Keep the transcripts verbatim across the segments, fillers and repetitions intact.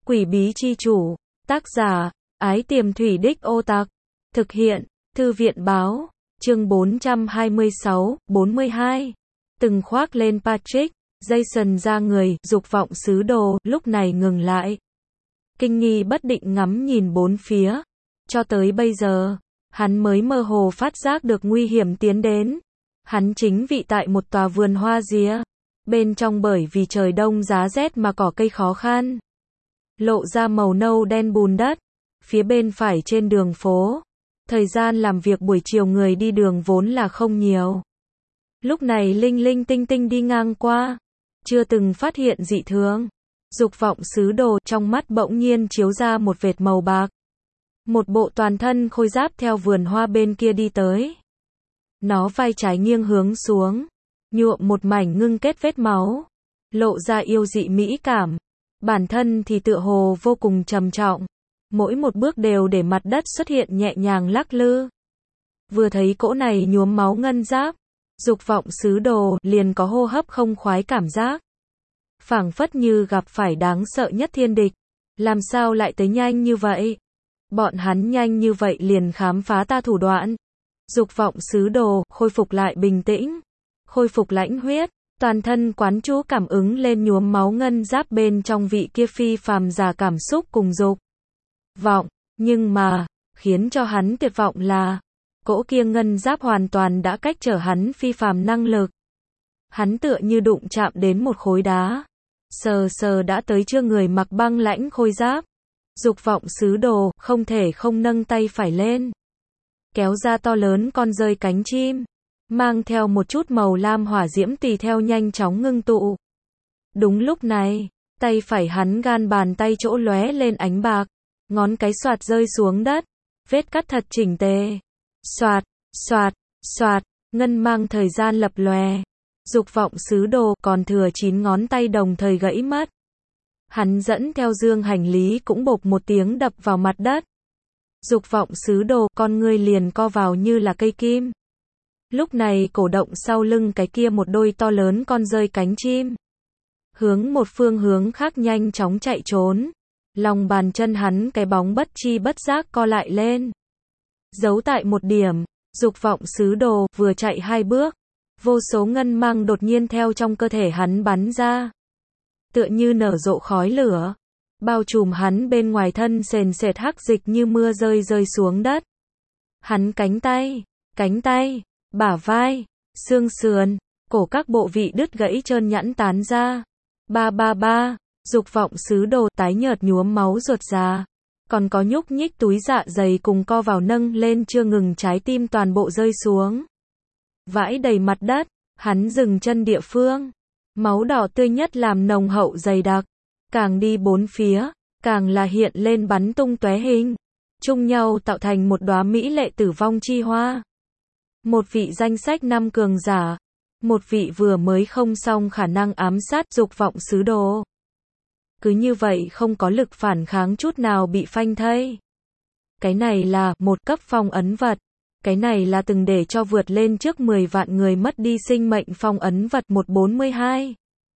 Quỷ bí chi chủ, tác giả, Ái Tiềm Thủy Đích Ô Tặc, thực hiện, Thư viện báo, chương bốn trăm hai mươi sáu, bốn mươi hai. Từng khoác lên Patrick, Jason ra người, dục vọng sứ đồ, lúc này ngừng lại. Kinh nghi bất định ngắm nhìn bốn phía. Cho tới bây giờ, hắn mới mơ hồ phát giác được nguy hiểm tiến đến. Hắn chính vị tại một tòa vườn hoa día. Bên trong bởi vì trời đông giá rét mà cỏ cây khó khăn. Lộ ra màu nâu đen bùn đất. Phía bên phải trên đường phố. Thời gian làm việc buổi chiều người đi đường vốn là không nhiều. Lúc này linh linh tinh tinh đi ngang qua. Chưa từng phát hiện dị thường. Dục vọng sứ đồ trong mắt bỗng nhiên chiếu ra một vệt màu bạc. Một bộ toàn thân khôi giáp theo vườn hoa bên kia đi tới. Nó vai trái nghiêng hướng xuống. Nhuộm một mảnh ngưng kết vết máu. Lộ ra yêu dị mỹ cảm. Bản thân thì tựa hồ vô cùng trầm trọng. Mỗi một bước đều để mặt đất xuất hiện nhẹ nhàng lắc lư. Vừa thấy cỗ này nhuốm máu ngân giáp. Dục vọng sứ đồ liền có hô hấp không khoái cảm giác. Phảng phất như gặp phải đáng sợ nhất thiên địch. Làm sao lại tới nhanh như vậy? Bọn hắn nhanh như vậy liền khám phá ta thủ đoạn. Dục vọng sứ đồ khôi phục lại bình tĩnh. Khôi phục lãnh huyết. Toàn thân quán chú cảm ứng lên nhuốm máu ngân giáp bên trong vị kia phi phàm giả cảm xúc cùng dục vọng. Nhưng mà, khiến cho hắn tuyệt vọng là, cỗ kia ngân giáp hoàn toàn đã cách trở hắn phi phàm năng lực. Hắn tựa như đụng chạm đến một khối đá. Sờ sờ đã tới chưa người mặc băng lãnh khôi giáp. Dục vọng sứ đồ không thể không nâng tay phải lên. Kéo ra to lớn con rơi cánh chim. Mang theo một chút màu lam hỏa diễm tùy theo nhanh chóng ngưng tụ. Đúng lúc này, tay phải hắn gan bàn tay chỗ lóe lên ánh bạc. Ngón cái xoạt rơi xuống đất. Vết cắt thật chỉnh tề. Xoạt, xoạt, xoạt, ngân mang thời gian lập lòe. Dục vọng sứ đồ còn thừa chín ngón tay đồng thời gãy mất. Hắn dẫn theo dương hành lý cũng bộp một tiếng đập vào mặt đất. Dục vọng sứ đồ con ngươi liền co vào như là cây kim. Lúc này cổ động sau lưng cái kia một đôi to lớn con rơi cánh chim. Hướng một phương hướng khác nhanh chóng chạy trốn. Lòng bàn chân hắn cái bóng bất chi bất giác co lại lên. Giấu tại một điểm, dục vọng sứ đồ vừa chạy hai bước. Vô số ngân mang đột nhiên theo trong cơ thể hắn bắn ra. Tựa như nở rộ khói lửa. Bao trùm hắn bên ngoài thân sền sệt hắc dịch như mưa rơi rơi xuống đất. Hắn cánh tay, cánh tay, bả vai, xương sườn, cổ các bộ vị đứt gãy trơn nhẵn tán ra. Ba ba ba, dục vọng sứ đồ tái nhợt nhuốm máu ruột già. Còn có nhúc nhích túi dạ dày cùng co vào nâng lên chưa ngừng trái tim toàn bộ rơi xuống. Vãi đầy mặt đất, hắn dừng chân địa phương. Máu đỏ tươi nhất làm nồng hậu dày đặc. Càng đi bốn phía, càng là hiện lên bắn tung tóe hình. Chung nhau tạo thành một đóa mỹ lệ tử vong chi hoa. Một vị danh sách năm cường giả. Một vị vừa mới không xong khả năng ám sát dục vọng sứ đồ. Cứ như vậy không có lực phản kháng chút nào bị phanh thây. Cái này là một cấp phong ấn vật. Cái này là từng để cho vượt lên trước mười vạn người mất đi sinh mệnh phong ấn vật một bốn hai.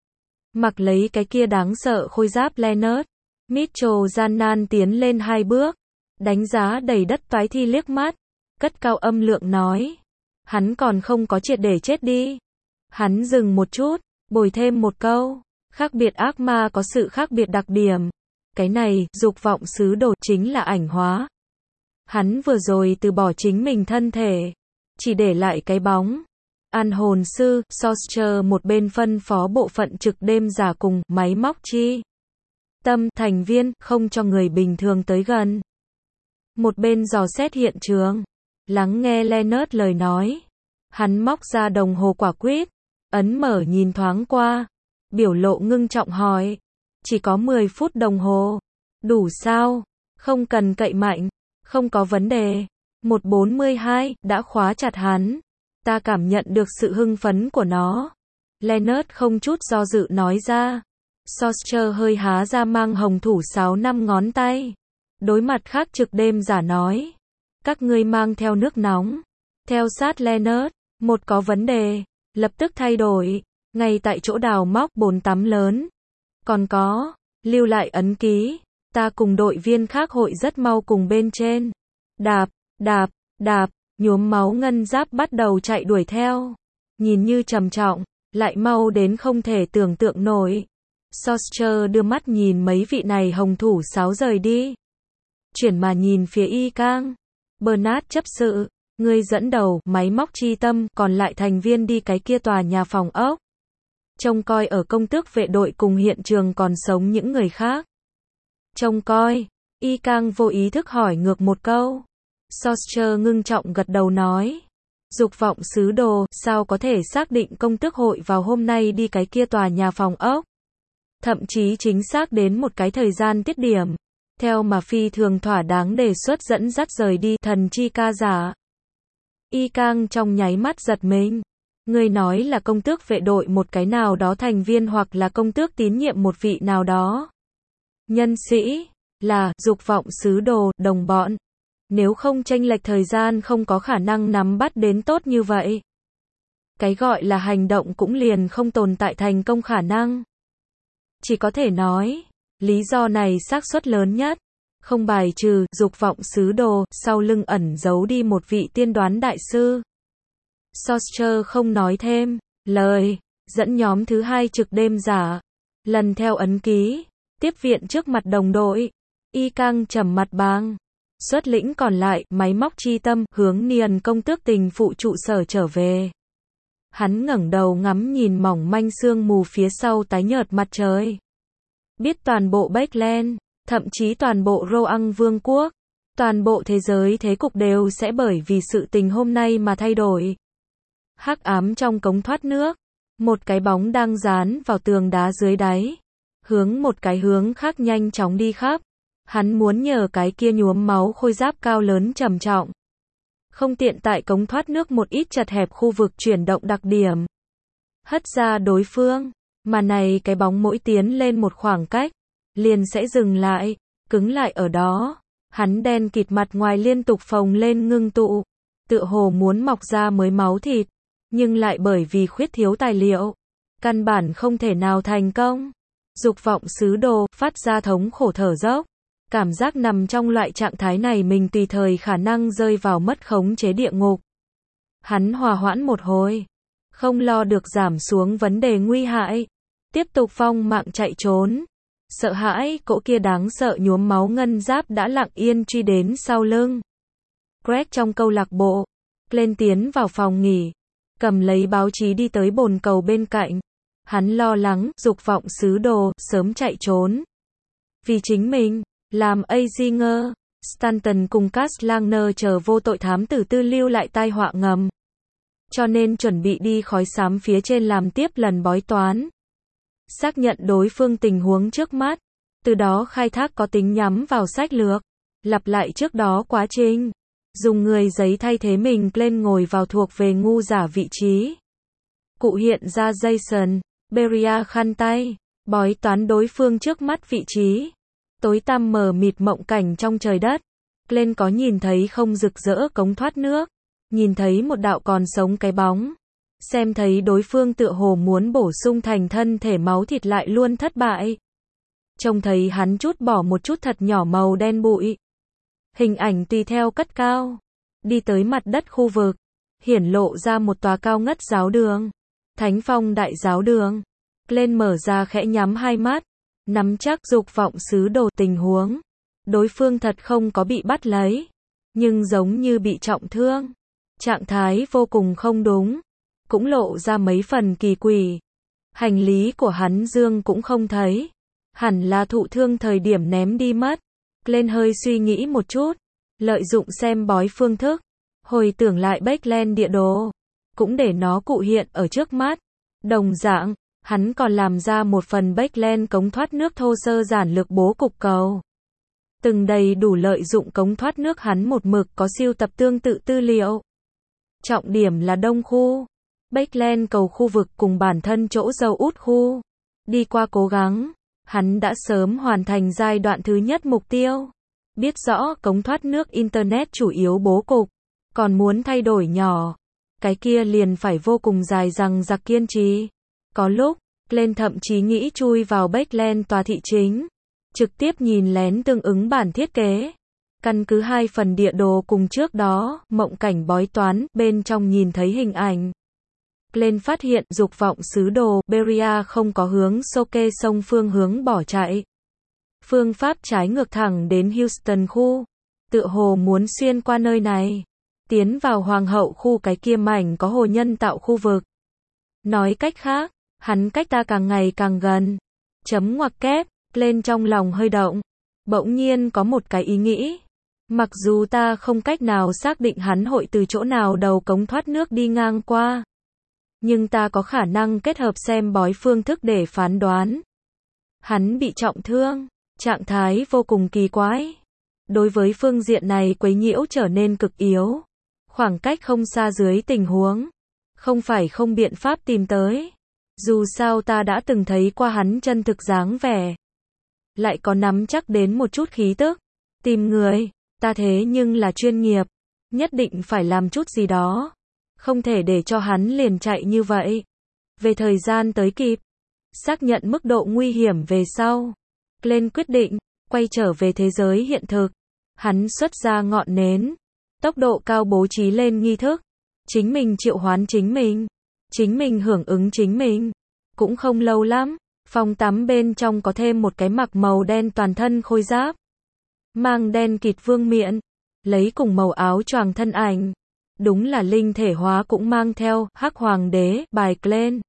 Mặc lấy cái kia đáng sợ khôi giáp Leonard. Mitchell gian nan tiến lên hai bước. Đánh giá đầy đất toái thi liếc mắt. Cất cao âm lượng nói. Hắn còn không có triệt để chết đi. Hắn dừng một chút, bồi thêm một câu. Khác biệt ác ma có sự khác biệt đặc điểm. Cái này, dục vọng sứ đồ chính là ảnh hóa. Hắn vừa rồi từ bỏ chính mình thân thể. Chỉ để lại cái bóng. An hồn sư, Sorcerer một bên phân phó bộ phận trực đêm giả cùng máy móc chi. Tâm, thành viên, không cho người bình thường tới gần. Một bên dò xét hiện trường. Lắng nghe Leonard lời nói. Hắn móc ra đồng hồ quả quýt. Ấn mở nhìn thoáng qua. Biểu lộ ngưng trọng hỏi. Chỉ có mười phút đồng hồ. Đủ sao? Không cần cậy mạnh. Không có vấn đề. một bốn hai đã khóa chặt hắn. Ta cảm nhận được sự hưng phấn của nó. Leonard không chút do dự nói ra. Sorcerer hơi há ra mang hồng thủ sáu năm ngón tay. Đối mặt khác trực đêm giả nói. Các ngươi mang theo nước nóng. Theo sát Leonard. Một có vấn đề. Lập tức thay đổi. Ngay tại chỗ đào móc bồn tắm lớn. Còn có. Lưu lại ấn ký. Ta cùng đội viên khác hội rất mau cùng bên trên. Đạp, đạp, đạp, nhuốm máu ngân giáp bắt đầu chạy đuổi theo. Nhìn như trầm trọng, lại mau đến không thể tưởng tượng nổi. Solskjaer đưa mắt nhìn mấy vị này hồng thủ sáo rời đi. Chuyển mà nhìn phía Y Cang. Bernard chấp sự, ngươi dẫn đầu, máy móc chi tâm, còn lại thành viên đi cái kia tòa nhà phòng ốc. Trông coi ở công tước vệ đội cùng hiện trường còn sống những người khác. Trông coi, Y Cang vô ý thức hỏi ngược một câu. Solskjaer ngưng trọng gật đầu nói. Dục vọng sứ đồ, sao có thể xác định công tước hội vào hôm nay đi cái kia tòa nhà phòng ốc. Thậm chí chính xác đến một cái thời gian tiết điểm. Theo mà phi thường thỏa đáng đề xuất dẫn dắt rời đi thần chi ca giả. Y Cang trong nháy mắt giật mình. Ngươi nói là công tước vệ đội một cái nào đó thành viên hoặc là công tước tín nhiệm một vị nào đó. Nhân sĩ, là, dục vọng sứ đồ, đồng bọn. Nếu không chênh lệch thời gian không có khả năng nắm bắt đến tốt như vậy. Cái gọi là hành động cũng liền không tồn tại thành công khả năng. Chỉ có thể nói, lý do này xác suất lớn nhất. Không bài trừ, dục vọng sứ đồ, sau lưng ẩn giấu đi một vị tiên đoán đại sư. Solskjaer không nói thêm, lời, dẫn nhóm thứ hai trực đêm giả. Lần theo ấn ký, tiếp viện trước mặt đồng đội. Y Cang trầm mặt bang. Xuất lĩnh còn lại, máy móc chi tâm, hướng Niền công tước tình phụ trụ sở trở về. Hắn ngẩng đầu ngắm nhìn mỏng manh sương mù phía sau tái nhợt mặt trời. Biết toàn bộ Backland, thậm chí toàn bộ Roang Vương quốc, toàn bộ thế giới thế cục đều sẽ bởi vì sự tình hôm nay mà thay đổi. Hắc ám trong cống thoát nước, một cái bóng đang dán vào tường đá dưới đáy, hướng một cái hướng khác nhanh chóng đi khắp. Hắn muốn nhờ cái kia nhuốm máu khôi giáp cao lớn trầm trọng. Không tiện tại cống thoát nước một ít chật hẹp khu vực chuyển động đặc điểm. Hất ra đối phương, mà này cái bóng mỗi tiến lên một khoảng cách, liền sẽ dừng lại, cứng lại ở đó. Hắn đen kịt mặt ngoài liên tục phồng lên ngưng tụ, tựa hồ muốn mọc ra mới máu thịt, nhưng lại bởi vì khuyết thiếu tài liệu, căn bản không thể nào thành công. Dục vọng sứ đồ, phát ra thống khổ thở dốc. Cảm giác nằm trong loại trạng thái này mình tùy thời khả năng rơi vào mất khống chế địa ngục. Hắn hòa hoãn một hồi, không lo được giảm xuống vấn đề nguy hại, tiếp tục phong mạng chạy trốn. Sợ hãi, cỗ kia đáng sợ nhuốm máu ngân giáp đã lặng yên truy đến sau lưng. Greg trong câu lạc bộ, lên tiến vào phòng nghỉ, cầm lấy báo chí đi tới bồn cầu bên cạnh. Hắn lo lắng, dục vọng sứ đồ, sớm chạy trốn. Vì chính mình. Làm Azinger, Stanton cùng Cass Langner chờ vô tội thám tử tư lưu lại tai họa ngầm. Cho nên chuẩn bị đi khói xám phía trên làm tiếp lần bói toán. Xác nhận đối phương tình huống trước mắt. Từ đó khai thác có tính nhắm vào sách lược. Lặp lại trước đó quá trình. Dùng người giấy thay thế mình lên ngồi vào thuộc về ngu giả vị trí. Cụ hiện ra Jason, Beria khăn tay. Bói toán đối phương trước mắt vị trí. Tối tăm mờ mịt mộng cảnh trong trời đất. Glenn có nhìn thấy không rực rỡ cống thoát nước. Nhìn thấy một đạo còn sống cái bóng. Xem thấy đối phương tựa hồ muốn bổ sung thành thân thể máu thịt lại luôn thất bại. Trông thấy hắn chút bỏ một chút thật nhỏ màu đen bụi. Hình ảnh tùy theo cất cao. Đi tới mặt đất khu vực. Hiển lộ ra một tòa cao ngất giáo đường. Thánh Phong đại giáo đường. Glenn mở ra khẽ nhắm hai mắt. Nắm chắc dục vọng sứ đồ tình huống. Đối phương thật không có bị bắt lấy. Nhưng giống như bị trọng thương. Trạng thái vô cùng không đúng. Cũng lộ ra mấy phần kỳ quỷ. Hành lý của hắn Dương cũng không thấy. Hẳn là thụ thương thời điểm ném đi mất. Lên hơi suy nghĩ một chút. Lợi dụng xem bói phương thức. Hồi tưởng lại Backland địa đồ. Cũng để nó cụ hiện ở trước mắt. Đồng dạng. Hắn còn làm ra một phần Backland cống thoát nước thô sơ giản lược bố cục cầu. Từng đầy đủ lợi dụng cống thoát nước hắn một mực có siêu tập tương tự tư liệu. Trọng điểm là đông khu. Backland cầu khu vực cùng bản thân chỗ dầu út khu. Đi qua cố gắng. Hắn đã sớm hoàn thành giai đoạn thứ nhất mục tiêu. Biết rõ cống thoát nước Internet chủ yếu bố cục. Còn muốn thay đổi nhỏ. Cái kia liền phải vô cùng dài dằng dặc kiên trì. Có lúc, Glenn thậm chí nghĩ chui vào Backland tòa thị chính. trực tiếp nhìn lén tương ứng bản thiết kế. Căn cứ hai phần địa đồ cùng trước đó, mộng cảnh bói toán, bên trong nhìn thấy hình ảnh. Glenn phát hiện dục vọng sứ đồ, Beria không có hướng Soke sông phương hướng bỏ chạy. Phương pháp trái ngược thẳng đến Houston khu. Tựa hồ muốn xuyên qua nơi này. Tiến vào hoàng hậu khu cái kia mảnh có hồ nhân tạo khu vực. Nói cách khác, hắn cách ta càng ngày càng gần. Chấm ngoặc kép, Glenn trong lòng hơi động. Bỗng nhiên có một cái ý nghĩ. Mặc dù ta không cách nào xác định hắn hội từ chỗ nào đầu cống thoát nước đi ngang qua. Nhưng ta có khả năng kết hợp xem bói phương thức để phán đoán. Hắn bị trọng thương, trạng thái vô cùng kỳ quái. Đối với phương diện này quấy nhiễu trở nên cực yếu. Khoảng cách không xa dưới tình huống. Không phải không biện pháp tìm tới. Dù sao ta đã từng thấy qua hắn chân thực dáng vẻ. Lại có nắm chắc đến một chút khí tức. Tìm người, ta thế nhưng là chuyên nghiệp. Nhất định phải làm chút gì đó. Không thể để cho hắn liền chạy như vậy. Về thời gian tới kịp. Xác nhận mức độ nguy hiểm về sau. Glenn quyết định, quay trở về thế giới hiện thực. Hắn xuất ra ngọn nến. Tốc độ cao bố trí lên nghi thức. Chính mình triệu hoán chính mình. Chính mình hưởng ứng chính mình. Cũng không lâu lắm. Phòng tắm bên trong có thêm một cái mặc màu đen toàn thân khôi giáp. Mang đen kịt vương miện. Lấy cùng màu áo choàng thân ảnh. Đúng là linh thể hóa cũng mang theo, hắc hoàng đế, bài Glenn.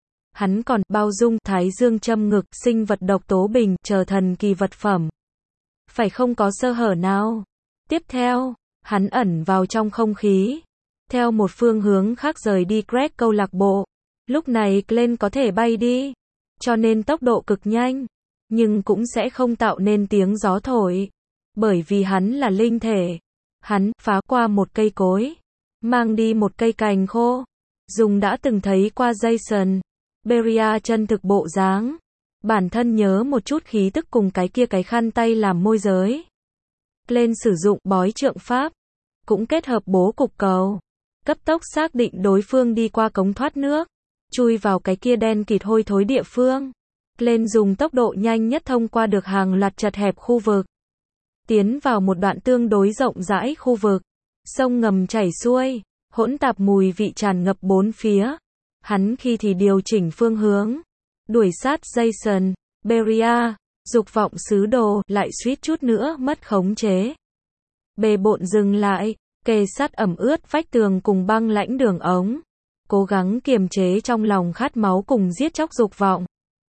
Hắn còn bao dung thái dương châm ngực, sinh vật độc tố bình, chờ thần kỳ vật phẩm. Phải không có sơ hở nào. Tiếp theo, hắn ẩn vào trong không khí. Theo một phương hướng khác rời đi Greg câu lạc bộ. Lúc này Glenn có thể bay đi. Cho nên tốc độ cực nhanh. Nhưng cũng sẽ không tạo nên tiếng gió thổi. Bởi vì hắn là linh thể. Hắn phá qua một cây cối. Mang đi một cây cành khô. Dùng đã từng thấy qua Jason. Beria chân thực bộ dáng. Bản thân nhớ một chút khí tức cùng cái kia cái khăn tay làm môi giới. Glenn sử dụng bói trượng pháp. Cũng kết hợp bố cục cầu. Cấp tốc xác định đối phương đi qua cống thoát nước. Chui vào cái kia đen kịt hôi thối địa phương. Glenn dùng tốc độ nhanh nhất thông qua được hàng loạt chật hẹp khu vực. Tiến vào một đoạn tương đối rộng rãi khu vực. Sông ngầm chảy xuôi. Hỗn tạp mùi vị tràn ngập bốn phía. Hắn khi thì điều chỉnh phương hướng. Đuổi sát Jason, Beria, dục vọng sứ đồ, lại suýt chút nữa mất khống chế. Bề bộn dừng lại, kề sát ẩm ướt vách tường cùng băng lãnh đường ống. Cố gắng kiềm chế trong lòng khát máu cùng giết chóc dục vọng.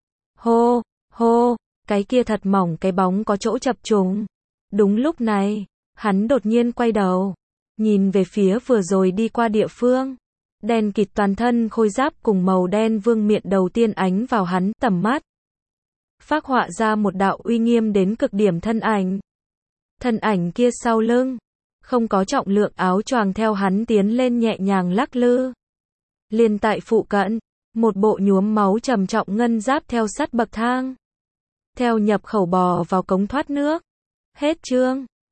Hô, hô, cái kia thật mỏng cái bóng có chỗ chập trùng. Đúng lúc này, hắn đột nhiên quay đầu. Nhìn về phía vừa rồi đi qua địa phương. Đen kịt toàn thân khôi giáp cùng màu đen vương miện đầu tiên ánh vào hắn tầm mắt. Phác họa ra một đạo uy nghiêm đến cực điểm thân ảnh. Thân ảnh kia sau lưng. Không có trọng lượng áo choàng theo hắn tiến lên nhẹ nhàng lắc lư. Liền tại phụ cận. Một bộ nhuốm máu trầm trọng ngân giáp theo sắt bậc thang. Theo nhập khẩu bò vào cống thoát nước. Hết chương.